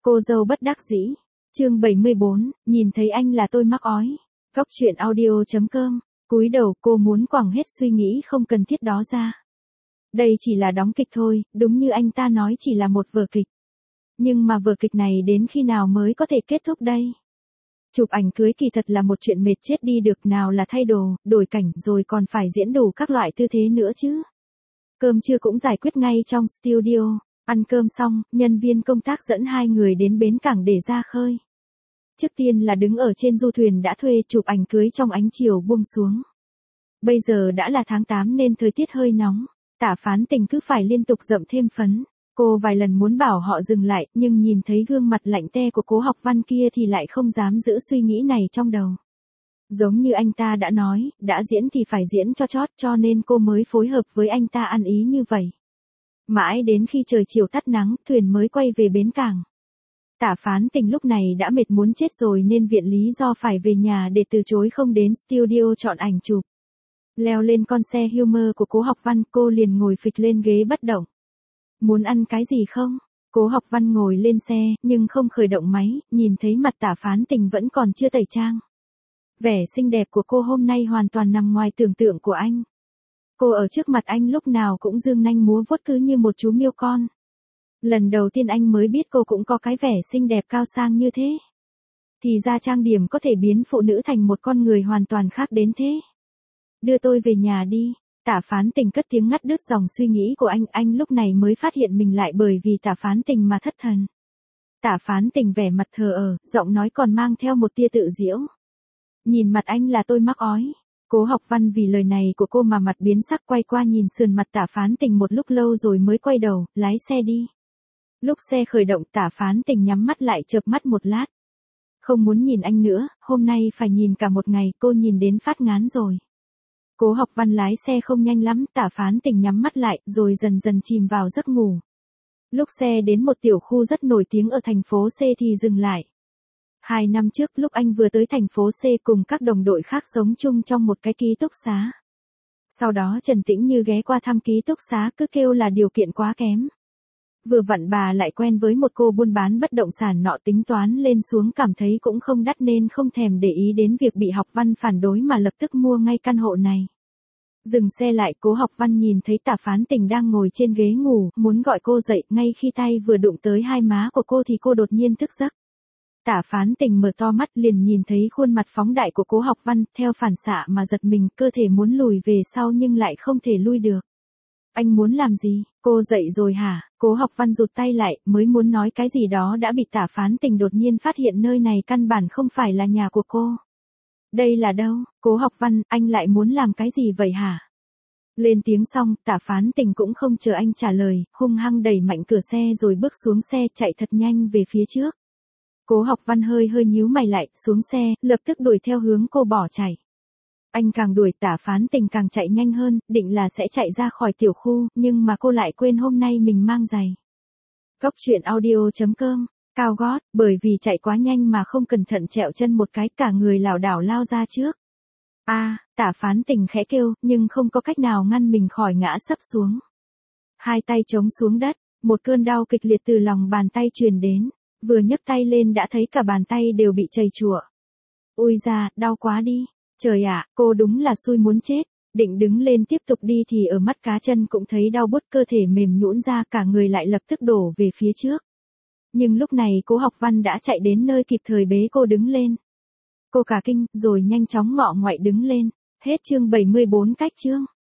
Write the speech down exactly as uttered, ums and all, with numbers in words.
Cô dâu bất đắc dĩ. Chương bảy mươi bốn, nhìn thấy anh là tôi mắc ói. Góc truyện audio chấm com. Cúi đầu cô muốn quẳng hết suy nghĩ không cần thiết đó ra. Đây chỉ là đóng kịch thôi, đúng như anh ta nói chỉ là một vở kịch. Nhưng mà vở kịch này đến khi nào mới có thể kết thúc đây? Chụp ảnh cưới kỳ thật là một chuyện mệt chết đi được, nào là thay đồ, đổi cảnh rồi còn phải diễn đủ các loại tư thế nữa chứ. Cơm trưa cũng giải quyết ngay trong studio. Ăn cơm xong, nhân viên công tác dẫn hai người đến bến cảng để ra khơi. Trước tiên là đứng ở trên du thuyền đã thuê chụp ảnh cưới trong ánh chiều buông xuống. Bây giờ đã là tháng tám nên thời tiết hơi nóng. Tả Phán Tình cứ phải liên tục dậm thêm phấn. Cô vài lần muốn bảo họ dừng lại, nhưng nhìn thấy gương mặt lạnh te của Cố Học Văn kia thì lại không dám giữ suy nghĩ này trong đầu. Giống như anh ta đã nói, đã diễn thì phải diễn cho chót, cho nên cô mới phối hợp với anh ta ăn ý như vậy. Mãi đến khi trời chiều tắt nắng, thuyền mới quay về bến cảng. Tả Phán Tình lúc này đã mệt muốn chết rồi nên viện lý do phải về nhà để từ chối không đến studio chọn ảnh chụp. Leo lên con xe Hummer của Cố Học Văn, cô liền ngồi phịch lên ghế bất động. Muốn ăn cái gì không? Cố Học Văn ngồi lên xe, nhưng không khởi động máy, nhìn thấy mặt Tả Phán Tình vẫn còn chưa tẩy trang. Vẻ xinh đẹp của cô hôm nay hoàn toàn nằm ngoài tưởng tượng của anh. Cô ở trước mặt anh lúc nào cũng dương nanh múa vuốt cứ như một chú miêu con. Lần đầu tiên anh mới biết cô cũng có cái vẻ xinh đẹp cao sang như thế. Thì ra trang điểm có thể biến phụ nữ thành một con người hoàn toàn khác đến thế. Đưa tôi về nhà đi. Tả Phán Tình cất tiếng ngắt đứt dòng suy nghĩ của anh. Anh lúc này mới phát hiện mình lại bởi vì Tả Phán Tình mà thất thần. Tả Phán Tình vẻ mặt thờ ơ, giọng nói còn mang theo một tia tự giễu. Nhìn mặt anh là tôi mắc ói. Cố Học Văn vì lời này của cô mà mặt biến sắc, quay qua nhìn sườn mặt Tả Phán Tình một lúc lâu rồi mới quay đầu, lái xe đi. Lúc xe khởi động, Tả Phán Tình nhắm mắt lại chợp mắt một lát. Không muốn nhìn anh nữa, hôm nay phải nhìn cả một ngày, cô nhìn đến phát ngán rồi. Cố Học Văn lái xe không nhanh lắm, Tả Phán Tình nhắm mắt lại, rồi dần dần chìm vào giấc ngủ. Lúc xe đến một tiểu khu rất nổi tiếng ở thành phố C thì dừng lại. Hai năm trước lúc anh vừa tới thành phố C cùng các đồng đội khác sống chung trong một cái ký túc xá. Sau đó Trần Tĩnh Như ghé qua thăm ký túc xá cứ kêu là điều kiện quá kém. Vừa vặn bà lại quen với một cô buôn bán bất động sản nọ, tính toán lên xuống cảm thấy cũng không đắt nên không thèm để ý đến việc bị Học Văn phản đối mà lập tức mua ngay căn hộ này. Dừng xe lại, Cố Học Văn nhìn thấy Tả Phán Tình đang ngồi trên ghế ngủ, muốn gọi cô dậy, ngay khi tay vừa đụng tới hai má của cô thì cô đột nhiên thức giấc. Tả Phán Tình mở to mắt liền nhìn thấy khuôn mặt phóng đại của Cố Học Văn, theo phản xạ mà giật mình, cơ thể muốn lùi về sau nhưng lại không thể lui được. Anh muốn làm gì? Cô dậy rồi hả? Cố Học Văn rụt tay lại, mới muốn nói cái gì đó đã bị Tả Phán Tình đột nhiên phát hiện nơi này căn bản không phải là nhà của cô. Đây là đâu? Cố Học Văn, anh lại muốn làm cái gì vậy hả? Lên tiếng xong, Tả Phán Tình cũng không chờ anh trả lời, hung hăng đẩy mạnh cửa xe rồi bước xuống xe chạy thật nhanh về phía trước. Cố Học Văn hơi hơi nhíu mày lại, xuống xe, lập tức đuổi theo hướng cô bỏ chạy. Anh càng đuổi, Tả Phán Tình càng chạy nhanh hơn, định là sẽ chạy ra khỏi tiểu khu, nhưng mà cô lại quên hôm nay mình mang giày. Góc truyện audio chấm com. Cao gót, bởi vì chạy quá nhanh mà không cẩn thận trẹo chân một cái, cả người lảo đảo lao ra trước. A, à, Tả Phán Tình khẽ kêu, nhưng không có cách nào ngăn mình khỏi ngã sấp xuống. Hai tay chống xuống đất, một cơn đau kịch liệt từ lòng bàn tay truyền đến, vừa nhấc tay lên đã thấy cả bàn tay đều bị trầy trụa. Ui da, đau quá đi. Trời ạ, cô đúng là xui muốn chết. Định đứng lên tiếp tục đi thì ở mắt cá chân cũng thấy đau buốt, cơ thể mềm nhũn ra, cả người lại lập tức đổ về phía trước. Nhưng lúc này Cố Học Văn đã chạy đến nơi kịp thời bế cô đứng lên. Cô cả kinh, rồi nhanh chóng ngọ ngoại đứng lên. Hết chương bảy mươi bốn cách chương.